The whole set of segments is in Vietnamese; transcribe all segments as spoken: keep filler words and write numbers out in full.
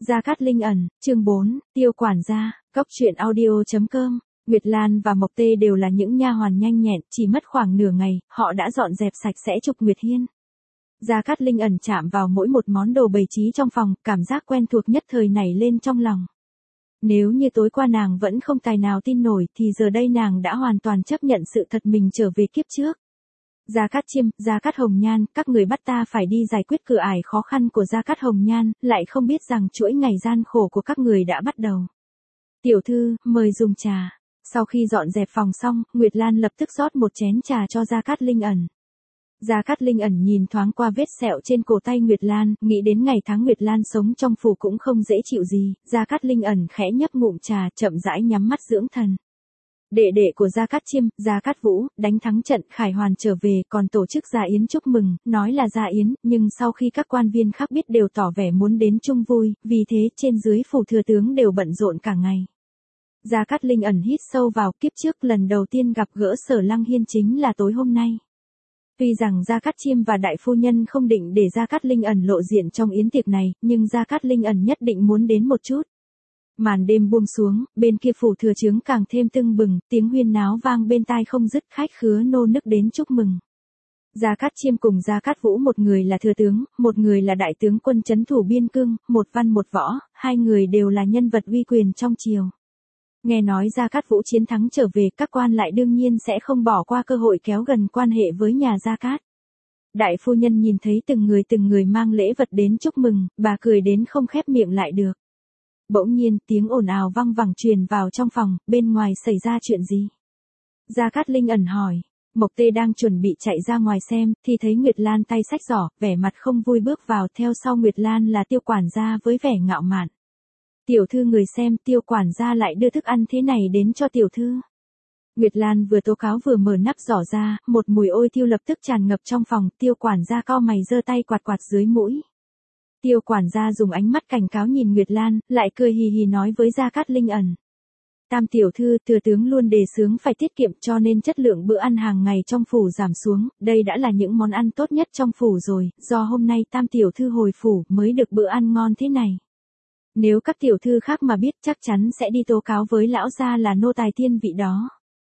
Gia Cát Linh ẩn, chương bốn, Tiêu quản gia, cốc truyện audio chấm com. Nguyệt Lan và Mộc Tê đều là những nha hoàn nhanh nhẹn, chỉ mất khoảng nửa ngày, họ đã dọn dẹp sạch sẽ Trục Nguyệt Hiên. Gia Cát Linh ẩn chạm vào mỗi một món đồ bày trí trong phòng, cảm giác quen thuộc nhất thời nảy lên trong lòng. Nếu như tối qua nàng vẫn không tài nào tin nổi thì giờ đây nàng đã hoàn toàn chấp nhận sự thật mình trở về kiếp trước. Gia Cát Chiêm, Gia Cát Hồng Nhan, các người bắt ta phải đi giải quyết cửa ải khó khăn của Gia Cát Hồng Nhan, lại không biết rằng chuỗi ngày gian khổ của các người đã bắt đầu. Tiểu thư, mời dùng trà. Sau khi dọn dẹp phòng xong, Nguyệt Lan lập tức rót một chén trà cho Gia Cát Linh ẩn. Gia Cát Linh ẩn nhìn thoáng qua vết sẹo trên cổ tay Nguyệt Lan, nghĩ đến ngày tháng Nguyệt Lan sống trong phủ cũng không dễ chịu gì, Gia Cát Linh ẩn khẽ nhấp ngụm trà, chậm rãi nhắm mắt dưỡng thần. Đệ đệ của Gia Cát Chiêm, Gia Cát Vũ, đánh thắng trận Khải Hoàn trở về, còn tổ chức gia yến chúc mừng, nói là gia yến, nhưng sau khi các quan viên khác biết đều tỏ vẻ muốn đến chung vui, vì thế trên dưới phủ thừa tướng đều bận rộn cả ngày. Gia Cát Linh ẩn hít sâu vào, kiếp trước lần đầu tiên gặp gỡ Sở Lăng Hiên chính là tối hôm nay. Tuy rằng Gia Cát Chiêm và đại phu nhân không định để Gia Cát Linh ẩn lộ diện trong yến tiệc này, nhưng Gia Cát Linh ẩn nhất định muốn đến một chút. Màn đêm buông xuống, bên kia phủ thừa trướng càng thêm tưng bừng, tiếng huyên náo vang bên tai không dứt, khách khứa nô nức đến chúc mừng. Gia Cát Chiêm cùng Gia Cát Vũ, một người là thừa tướng, một người là đại tướng quân trấn thủ biên cương, một văn một võ, hai người đều là nhân vật uy quyền trong triều. Nghe nói Gia Cát Vũ chiến thắng trở về, các quan lại đương nhiên sẽ không bỏ qua cơ hội kéo gần quan hệ với nhà Gia Cát. Đại phu nhân nhìn thấy từng người từng người mang lễ vật đến chúc mừng, bà cười đến không khép miệng lại được. Bỗng nhiên, tiếng ồn ào văng vẳng truyền vào trong phòng, bên ngoài xảy ra chuyện gì? Gia Cát Linh ẩn hỏi. Mộc Tê đang chuẩn bị chạy ra ngoài xem, thì thấy Nguyệt Lan tay xách giỏ, vẻ mặt không vui bước vào, theo sau Nguyệt Lan là Tiêu quản gia với vẻ ngạo mạn. Tiểu thư người xem, Tiêu quản gia lại đưa thức ăn thế này đến cho tiểu thư. Nguyệt Lan vừa tố cáo vừa mở nắp giỏ ra, một mùi ôi thiêu lập tức tràn ngập trong phòng, Tiêu quản gia cau mày giơ tay quạt quạt dưới mũi. Tiêu quản gia dùng ánh mắt cảnh cáo nhìn Nguyệt Lan, lại cười hì hì nói với Gia Cát Linh ẩn. Tam tiểu thư, thừa tướng luôn đề xướng phải tiết kiệm, cho nên chất lượng bữa ăn hàng ngày trong phủ giảm xuống, đây đã là những món ăn tốt nhất trong phủ rồi, do hôm nay tam tiểu thư hồi phủ mới được bữa ăn ngon thế này. Nếu các tiểu thư khác mà biết chắc chắn sẽ đi tố cáo với lão gia là nô tài thiên vị đó.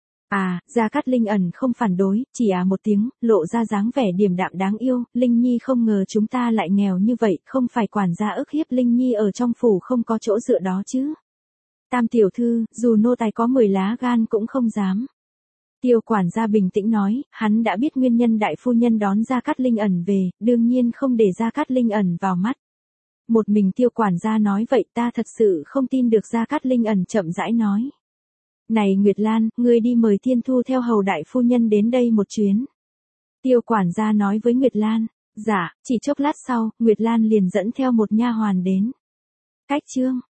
À, Gia Cát Linh ẩn không phản đối, chỉ à một tiếng, lộ ra dáng vẻ điềm đạm đáng yêu, Linh Nhi không ngờ chúng ta lại nghèo như vậy, không phải quản gia ức hiếp Linh Nhi ở trong phủ không có chỗ dựa đó chứ. Tam tiểu thư, dù nô tài có mười lá gan cũng không dám. Tiêu quản gia bình tĩnh nói, hắn đã biết nguyên nhân đại phu nhân đón Gia Cát Linh ẩn về, đương nhiên không để Gia Cát Linh ẩn vào mắt. Một mình Tiêu quản gia nói vậy, ta thật sự không tin được. Gia Cát Linh ẩn chậm rãi nói. Này Nguyệt Lan, ngươi đi mời Thiên Thu theo hầu đại phu nhân đến đây một chuyến. Tiêu quản gia nói với Nguyệt Lan. Dạ, chỉ chốc lát sau, Nguyệt Lan liền dẫn theo một nha hoàn đến. Cách chương.